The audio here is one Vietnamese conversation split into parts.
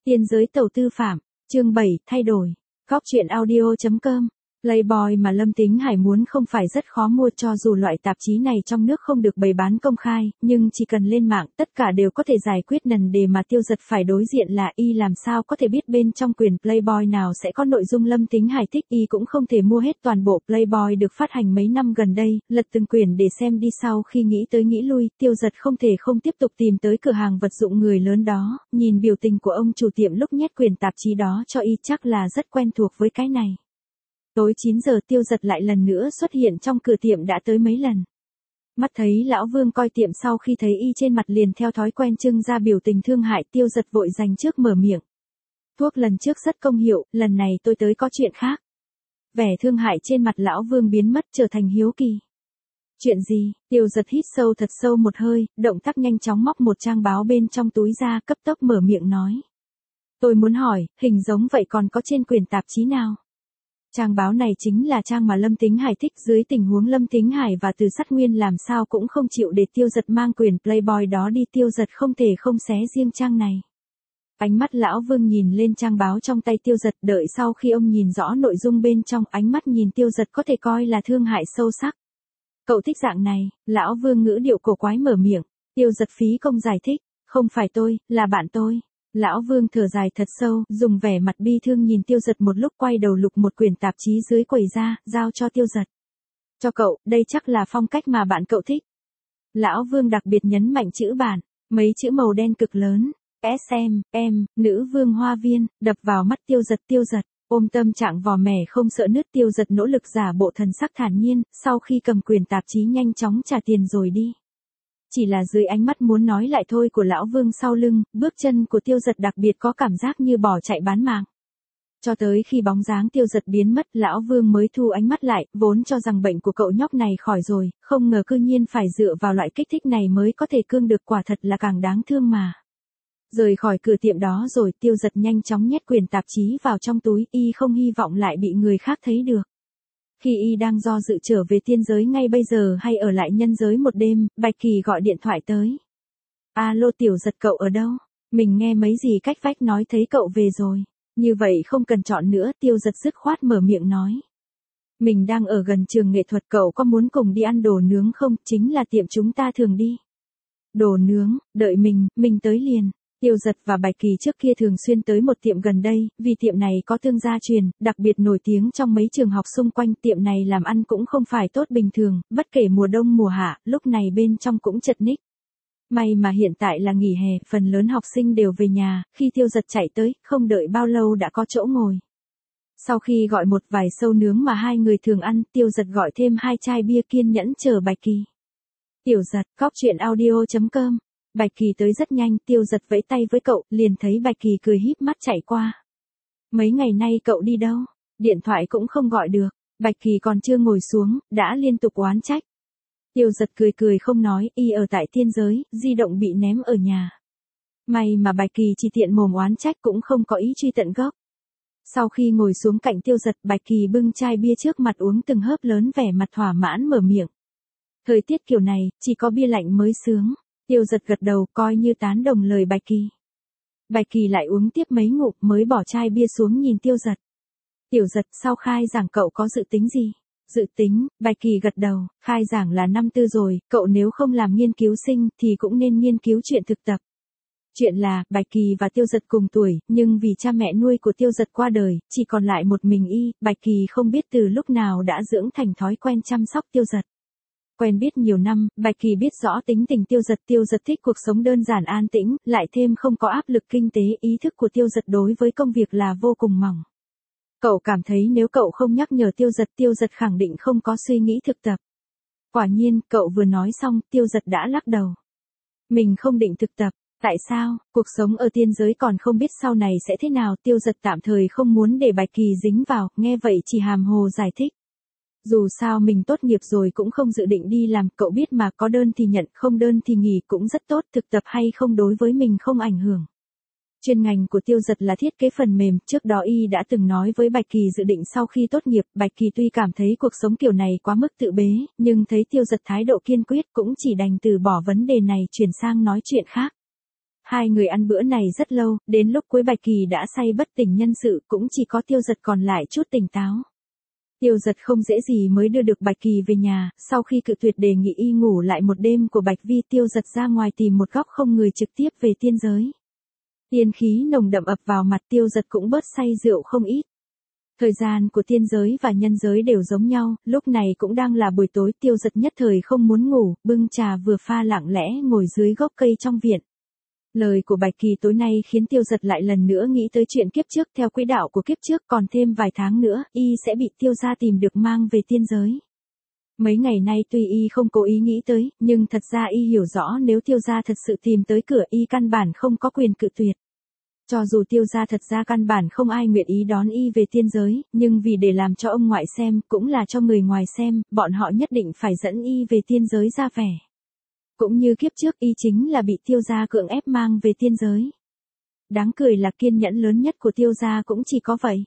Tiên giới tẩu tư phạm, chương 7, thay đổi. Góc truyện audio.com. Playboy mà Lâm Tính Hải muốn không phải rất khó mua, cho dù loại tạp chí này trong nước không được bày bán công khai, nhưng chỉ cần lên mạng tất cả đều có thể giải quyết nần đề mà Tiêu Dật phải đối diện là y làm sao có thể biết bên trong quyển Playboy nào sẽ có nội dung Lâm Tính Hải thích. Y cũng không thể mua hết toàn bộ Playboy được phát hành mấy năm gần đây, lật từng quyển để xem đi. Sau khi nghĩ tới nghĩ lui, Tiêu Dật không thể không tiếp tục tìm tới cửa hàng vật dụng người lớn đó, nhìn biểu tình của ông chủ tiệm lúc nhét quyển tạp chí đó cho y chắc là rất quen thuộc với cái này. Tối 9 giờ Tiêu Dật lại lần nữa xuất hiện trong cửa tiệm đã tới mấy lần. Mắt thấy lão Vương coi tiệm, sau khi thấy y trên mặt liền theo thói quen trưng ra biểu tình thương hại. Tiêu Dật vội dành trước mở miệng. Thuốc lần trước rất công hiệu, lần này tôi tới có chuyện khác. Vẻ thương hại trên mặt lão Vương biến mất trở thành hiếu kỳ. Chuyện gì? Tiêu Dật hít sâu thật sâu một hơi, động tác nhanh chóng móc một trang báo bên trong túi ra, cấp tốc mở miệng nói. Tôi muốn hỏi, hình giống vậy còn có trên quyển tạp chí nào? Trang báo này chính là trang mà Lâm Tính Hải thích. Dưới tình huống Lâm Tính Hải và Từ Sát Nguyên làm sao cũng không chịu để Tiêu Dật mang quyển Playboy đó đi, Tiêu Dật không thể không xé riêng trang này. Ánh mắt lão Vương nhìn lên trang báo trong tay Tiêu Dật, đợi sau khi ông nhìn rõ nội dung bên trong, ánh mắt nhìn Tiêu Dật có thể coi là thương hại sâu sắc. Cậu thích dạng này? Lão Vương ngữ điệu cổ quái mở miệng. Tiêu Dật phí công giải thích. Không phải tôi, là bạn tôi. Lão Vương thở dài thật sâu, dùng vẻ mặt bi thương nhìn Tiêu Dật một lúc, quay đầu lục một quyển tạp chí dưới quầy ra, giao cho Tiêu Dật. Cho cậu, đây chắc là phong cách mà bạn cậu thích. Lão Vương đặc biệt nhấn mạnh chữ bản, mấy chữ màu đen cực lớn, SM, nữ vương hoa viên, đập vào mắt Tiêu Dật. Tiêu Dật ôm tâm trạng vò mẻ không sợ nứt. Tiêu Dật nỗ lực giả bộ thần sắc thản nhiên, sau khi cầm quyển tạp chí nhanh chóng trả tiền rồi đi. Chỉ là dưới ánh mắt muốn nói lại thôi của lão Vương sau lưng, bước chân của Tiêu Dật đặc biệt có cảm giác như bỏ chạy bán mạng. Cho tới khi bóng dáng Tiêu Dật biến mất, lão Vương mới thu ánh mắt lại, vốn cho rằng bệnh của cậu nhóc này khỏi rồi, không ngờ cư nhiên phải dựa vào loại kích thích này mới có thể cương được, quả thật là càng đáng thương mà. Rời khỏi cửa tiệm đó rồi, Tiêu Dật nhanh chóng nhét quyển tạp chí vào trong túi, y không hy vọng lại bị người khác thấy được. Khi y đang do dự trở về tiên giới ngay bây giờ hay ở lại nhân giới một đêm, Bạch Kỳ gọi điện thoại tới. Alo Tiểu Dật, cậu ở đâu? Mình nghe mấy gì cách vách nói thấy cậu về rồi. Như vậy không cần chọn nữa, Tiêu Dật dứt khoát mở miệng nói. Mình đang ở gần trường nghệ thuật, cậu có muốn cùng đi ăn đồ nướng không? Chính là tiệm chúng ta thường đi. Đồ nướng, đợi mình tới liền. Tiêu Dật và Bạch Kỳ trước kia thường xuyên tới một tiệm gần đây, vì tiệm này có thương gia truyền, đặc biệt nổi tiếng trong mấy trường học xung quanh. Tiệm này làm ăn cũng không phải tốt bình thường, bất kể mùa đông mùa hạ, lúc này bên trong cũng chật ních. May mà hiện tại là nghỉ hè, phần lớn học sinh đều về nhà, khi Tiêu Dật chạy tới, không đợi bao lâu đã có chỗ ngồi. Sau khi gọi một vài sâu nướng mà hai người thường ăn, Tiêu Dật gọi thêm 2 chai bia, kiên nhẫn chờ Bạch Kỳ. Tiểu Dật, góc truyện audio.com. Bạch Kỳ tới rất nhanh, Tiêu Dật vẫy tay với cậu, liền thấy Bạch Kỳ cười híp mắt chạy qua. Mấy ngày nay cậu đi đâu? Điện thoại cũng không gọi được. Bạch Kỳ còn chưa ngồi xuống, đã liên tục oán trách. Tiêu Dật cười không nói, y ở tại tiên giới, di động bị ném ở nhà. May mà Bạch Kỳ chỉ tiện mồm oán trách, cũng không có ý truy tận gốc. Sau khi ngồi xuống cạnh Tiêu Dật, Bạch Kỳ bưng chai bia trước mặt uống từng hớp lớn, vẻ mặt thỏa mãn mở miệng. Thời tiết kiểu này, chỉ có bia lạnh mới sướng. Tiêu Dật gật đầu, coi như tán đồng lời Bạch Kỳ. Bạch Kỳ lại uống tiếp mấy ngụm mới bỏ chai bia xuống nhìn Tiêu Dật. Tiểu Dật, sau khai giảng cậu có dự tính gì? Dự tính? Bạch Kỳ gật đầu, khai giảng là năm tư rồi, cậu nếu không làm nghiên cứu sinh thì cũng nên nghiên cứu chuyện thực tập. Chuyện là, Bạch Kỳ và Tiêu Dật cùng tuổi, nhưng vì cha mẹ nuôi của Tiêu Dật qua đời, chỉ còn lại một mình y, Bạch Kỳ không biết từ lúc nào đã dưỡng thành thói quen chăm sóc Tiêu Dật. Quen biết nhiều năm, Bạch Kỳ biết rõ tính tình Tiêu Dật. Tiêu Dật thích cuộc sống đơn giản an tĩnh, lại thêm không có áp lực kinh tế, ý thức của Tiêu Dật đối với công việc là vô cùng mỏng. Cậu cảm thấy nếu cậu không nhắc nhở Tiêu Dật khẳng định không có suy nghĩ thực tập. Quả nhiên, cậu vừa nói xong, Tiêu Dật đã lắc đầu. Mình không định thực tập. Tại sao? Cuộc sống ở tiên giới còn không biết sau này sẽ thế nào. Tiêu Dật tạm thời không muốn để Bạch Kỳ dính vào, nghe vậy chỉ hàm hồ giải thích. Dù sao mình tốt nghiệp rồi cũng không dự định đi làm, cậu biết mà, có đơn thì nhận, không đơn thì nghỉ cũng rất tốt, thực tập hay không đối với mình không ảnh hưởng. Chuyên ngành của Tiêu Dật là thiết kế phần mềm, trước đó y đã từng nói với Bạch Kỳ dự định sau khi tốt nghiệp. Bạch Kỳ tuy cảm thấy cuộc sống kiểu này quá mức tự bế, nhưng thấy Tiêu Dật thái độ kiên quyết cũng chỉ đành từ bỏ vấn đề này, chuyển sang nói chuyện khác. Hai người ăn bữa này rất lâu, đến lúc cuối Bạch Kỳ đã say bất tỉnh nhân sự, cũng chỉ có Tiêu Dật còn lại chút tỉnh táo. Tiêu Dật không dễ gì mới đưa được Bạch Kỳ về nhà, sau khi cự tuyệt đề nghị y ngủ lại một đêm của Bạch Vi, Tiêu Dật ra ngoài tìm một góc không người trực tiếp về tiên giới. Tiên khí nồng đậm ập vào mặt, Tiêu Dật cũng bớt say rượu không ít. Thời gian của tiên giới và nhân giới đều giống nhau, lúc này cũng đang là buổi tối, Tiêu Dật nhất thời không muốn ngủ, bưng trà vừa pha lặng lẽ ngồi dưới gốc cây trong viện. Lời của Bạch Kỳ tối nay khiến Tiêu Dật lại lần nữa nghĩ tới chuyện kiếp trước, theo quỹ đạo của kiếp trước còn thêm vài tháng nữa, y sẽ bị Tiêu gia tìm được mang về tiên giới. Mấy ngày nay tuy y không cố ý nghĩ tới, nhưng thật ra y hiểu rõ nếu Tiêu gia thật sự tìm tới cửa y căn bản không có quyền cự tuyệt. Cho dù Tiêu gia thật ra căn bản không ai nguyện ý đón y về tiên giới, nhưng vì để làm cho ông ngoại xem, cũng là cho người ngoài xem, bọn họ nhất định phải dẫn y về tiên giới ra vẻ. Cũng như kiếp trước y chính là bị Tiêu gia cưỡng ép mang về tiên giới. Đáng cười là kiên nhẫn lớn nhất của Tiêu gia cũng chỉ có vậy.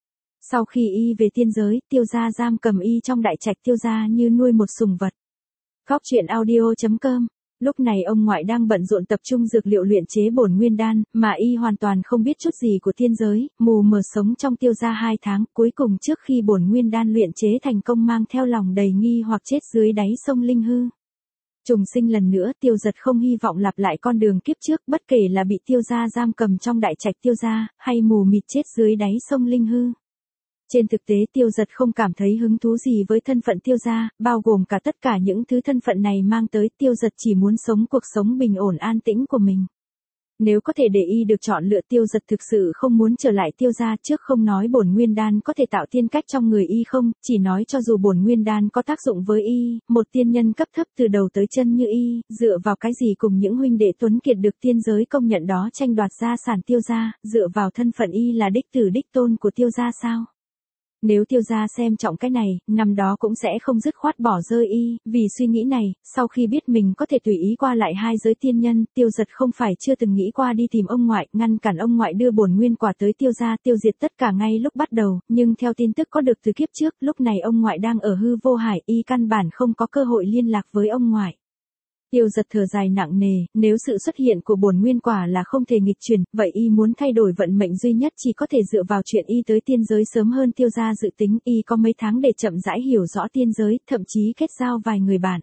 Sau khi y về tiên giới, Tiêu gia giam cầm y trong đại trạch Tiêu gia như nuôi một sùng vật. Góc truyện audio.com. Lúc này ông ngoại đang bận rộn tập trung dược liệu luyện chế bổn nguyên đan, mà y hoàn toàn không biết chút gì của tiên giới, mù mờ sống trong Tiêu gia 2 tháng, cuối cùng trước khi bổn nguyên đan luyện chế thành công mang theo lòng đầy nghi hoặc chết dưới đáy sông Linh Hư. Trùng sinh lần nữa, Tiêu Dật không hy vọng lặp lại con đường kiếp trước, bất kể là bị Tiêu gia giam cầm trong đại trạch Tiêu gia, hay mù mịt chết dưới đáy sông Linh Hư. Trên thực tế Tiêu Dật không cảm thấy hứng thú gì với thân phận Tiêu gia, bao gồm cả tất cả những thứ thân phận này mang tới, Tiêu Dật chỉ muốn sống cuộc sống bình ổn an tĩnh của mình. Nếu có thể để y được chọn lựa, Tiêu Dật thực sự không muốn trở lại Tiêu gia, trước không nói bổn nguyên đan có thể tạo tiên cách trong người y không, chỉ nói cho dù bổn nguyên đan có tác dụng với y, một tiên nhân cấp thấp từ đầu tới chân như y, dựa vào cái gì cùng những huynh đệ tuấn kiệt được tiên giới công nhận đó tranh đoạt gia sản Tiêu gia, dựa vào thân phận y là đích tử đích tôn của Tiêu gia sao? Nếu Tiêu gia xem trọng cái này, năm đó cũng sẽ không dứt khoát bỏ rơi y, vì suy nghĩ này, sau khi biết mình có thể tùy ý qua lại hai giới tiên nhân, Tiêu Dật không phải chưa từng nghĩ qua đi tìm ông ngoại, ngăn cản ông ngoại đưa bổn nguyên quả tới Tiêu gia, tiêu diệt tất cả ngay lúc bắt đầu, nhưng theo tin tức có được từ kiếp trước, lúc này ông ngoại đang ở hư vô hải, y căn bản không có cơ hội liên lạc với ông ngoại. Tiêu Dật thở dài nặng nề, nếu sự xuất hiện của bổn nguyên quả là không thể nghịch chuyển, vậy y muốn thay đổi vận mệnh duy nhất chỉ có thể dựa vào chuyện y tới tiên giới sớm hơn Tiêu gia dự tính, y có mấy tháng để chậm rãi hiểu rõ tiên giới, thậm chí kết giao vài người bạn.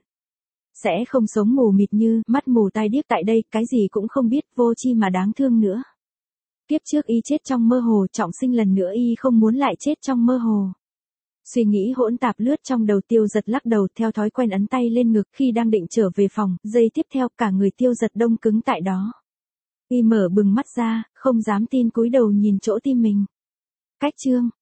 Sẽ không sống mù mịt như, mắt mù tai điếc tại đây, cái gì cũng không biết, vô chi mà đáng thương nữa. Kiếp trước y chết trong mơ hồ, trọng sinh lần nữa y không muốn lại chết trong mơ hồ. Suy nghĩ hỗn tạp lướt trong đầu, Tiêu Dật lắc đầu, theo thói quen ấn tay lên ngực, khi đang định trở về phòng, giây tiếp theo cả người Tiêu Dật đông cứng tại đó. Y mở bừng mắt ra, không dám tin cúi đầu nhìn chỗ tim mình. Cách chương